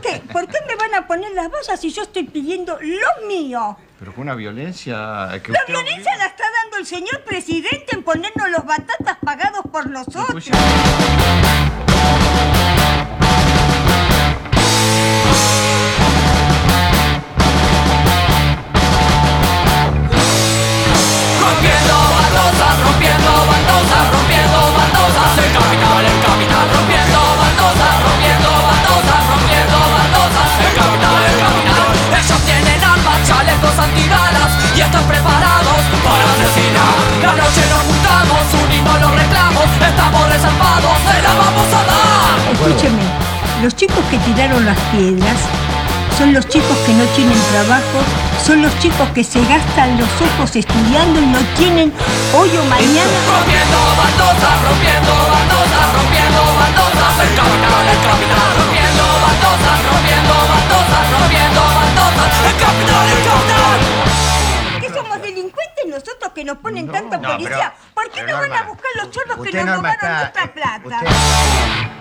¿Por qué me van a poner las vallas si yo estoy pidiendo lo mío? Pero con una violencia que La usted violencia obliga. la está dando el señor presidente en ponernos los batatas pagados por nosotros. Pues, Rompiendo baldosas, rompiendo baldosas, rompiendo baldosas. El capital, rompiendo baldosas, rompiendo baldosas, rompiendo baldosas. El capital. Ellos tienen armas, chalecos antibalas y están preparados para asesinar. La noche nos juntamos, unimos los reclamos, estamos resarpados, se la vamos a dar. Escúcheme, los chicos que tiraron las piedras son los chicos que no tienen trabajo, son los chicos que se gastan los ojos estudiando y no tienen hoy o mañana. Rompiendo baldosas, rompiendo baldosas, rompiendo baldosas. El capital, rompiendo baldosas, rompiendo baldosas, rompiendo baldosas. El capital. ¿Que somos delincuentes nosotros que nos ponen tanta no, policía? ¿Por qué no van a Norma, buscar los chorros que usted, nos Norma, robaron nuestra plata? usted-